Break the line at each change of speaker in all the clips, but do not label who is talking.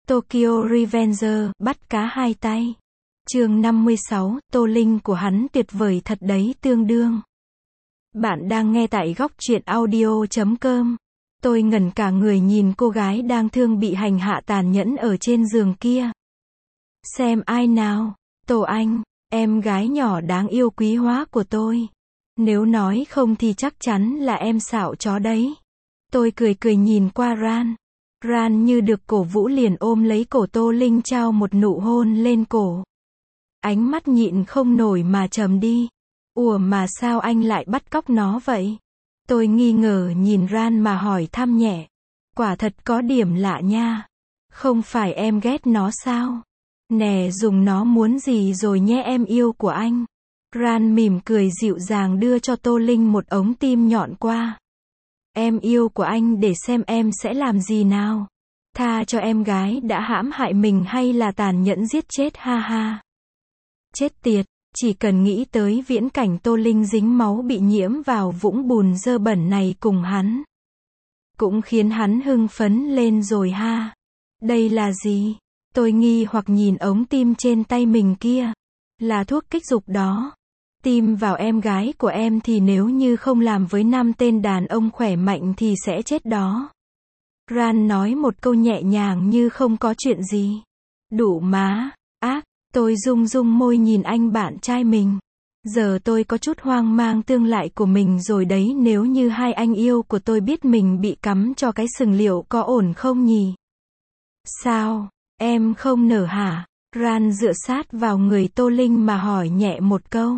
Tokyo Revenger, bắt cá hai tay. Chương 56, Tô Linh của hắn tuyệt vời thật đấy tương đương. Bạn đang nghe tại góc truyện audio.com. Tôi ngẩn cả người nhìn cô gái đang thương bị hành hạ tàn nhẫn ở trên giường kia. Xem ai nào, Tô Anh, em gái nhỏ đáng yêu quý hóa của tôi. Nếu nói không thì chắc chắn là em xạo chó đấy. Tôi cười cười nhìn qua Ran. Ran như được cổ vũ liền ôm lấy cổ Tô Linh trao một nụ hôn lên cổ. Ánh mắt nhịn không nổi mà trầm đi. Ủa mà sao anh lại bắt cóc nó vậy? Tôi nghi ngờ nhìn Ran mà hỏi thăm nhẹ. Quả thật có điểm lạ nha. Không phải em ghét nó sao? Nè dùng nó muốn gì rồi nhé em yêu của anh. Ran mỉm cười dịu dàng đưa cho Tô Linh một ống tim nhọn qua. Em yêu của anh để xem em sẽ làm gì nào. Tha cho em gái đã hãm hại mình hay là tàn nhẫn giết chết ha ha. Chết tiệt, chỉ cần nghĩ tới viễn cảnh Tô Linh dính máu bị nhiễm vào vũng bùn dơ bẩn này cùng hắn. Cũng khiến hắn hưng phấn lên rồi ha. Đây là gì? Tôi nghi hoặc nhìn ống tim trên tay mình kia. Là thuốc kích dục đó. Tim vào em gái của em thì nếu như không làm với 5 tên đàn ông khỏe mạnh thì sẽ chết đó. Ran nói một câu nhẹ nhàng như không có chuyện gì. Đủ má, ác, tôi rung rung môi nhìn anh bạn trai mình. Giờ tôi có chút hoang mang tương lai của mình rồi đấy, nếu như hai anh yêu của tôi biết mình bị cắm cho cái sừng liệu có ổn không nhỉ? Sao, em không nở hả? Ran dựa sát vào người Tô Linh mà hỏi nhẹ một câu.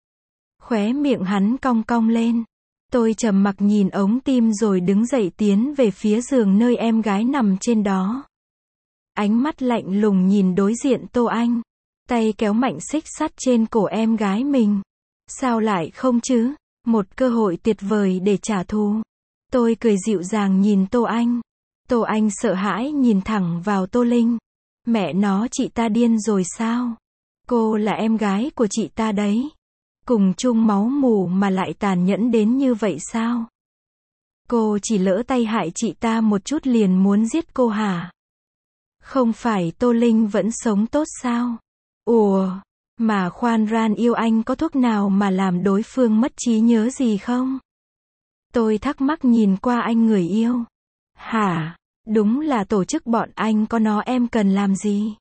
Khóe miệng hắn cong cong lên. Tôi trầm mặc nhìn ống tim rồi đứng dậy tiến về phía giường nơi em gái nằm trên đó. Ánh mắt lạnh lùng nhìn đối diện Tô Anh. Tay kéo mạnh xích sắt trên cổ em gái mình. Sao lại không chứ? Một cơ hội tuyệt vời để trả thù. Tôi cười dịu dàng nhìn Tô Anh. Tô Anh sợ hãi nhìn thẳng vào Tô Linh. Mẹ nó, chị ta điên rồi sao? Cô là em gái của chị ta đấy. Cùng chung máu mủ mà lại tàn nhẫn đến như vậy sao? Cô chỉ lỡ tay hại chị ta một chút liền muốn giết cô hả? Không phải Tô Linh vẫn sống tốt sao? Ủa, mà khoan, Ran yêu anh có thuốc nào mà làm đối phương mất trí nhớ gì không? Tôi thắc mắc nhìn qua anh người yêu. Hả? Đúng là tổ chức bọn anh có nó, em cần làm gì?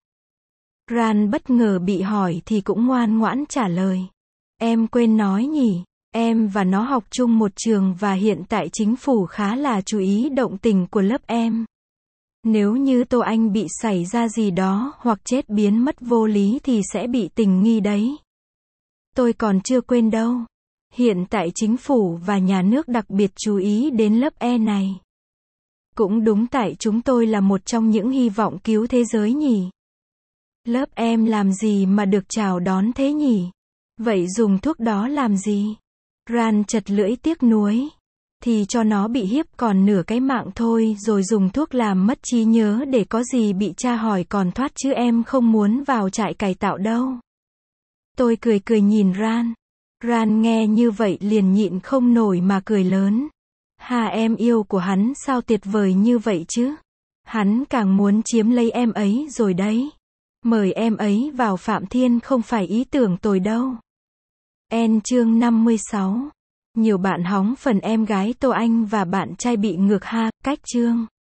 Ran bất ngờ bị hỏi thì cũng ngoan ngoãn trả lời. Em quên nói nhỉ, em và nó học chung một trường và hiện tại chính phủ khá là chú ý động tình của lớp em. Nếu như Tô Anh bị xảy ra gì đó hoặc chết biến mất vô lý thì sẽ bị tình nghi đấy. Tôi còn chưa quên đâu. Hiện tại chính phủ và nhà nước đặc biệt chú ý đến lớp E này. Cũng đúng, tại chúng tôi là một trong những hy vọng cứu thế giới nhỉ. Lớp em làm gì mà được chào đón thế nhỉ? Vậy dùng thuốc đó làm gì? Ran chật lưỡi tiếc nuối. Thì cho nó bị hiếp còn nửa cái mạng thôi rồi dùng thuốc làm mất trí nhớ để có gì bị tra hỏi còn thoát chứ em không muốn vào trại cải tạo đâu. Tôi cười cười nhìn Ran. Ran nghe như vậy liền nhịn không nổi mà cười lớn. Hà, em yêu của hắn sao tuyệt vời như vậy chứ? Hắn càng muốn chiếm lấy em ấy rồi đấy. Mời em ấy vào Phạm Thiên không phải ý tưởng tồi đâu. Chương 56. Nhiều bạn hóng phần em gái Tô Anh và bạn trai bị ngược ha, cách chương.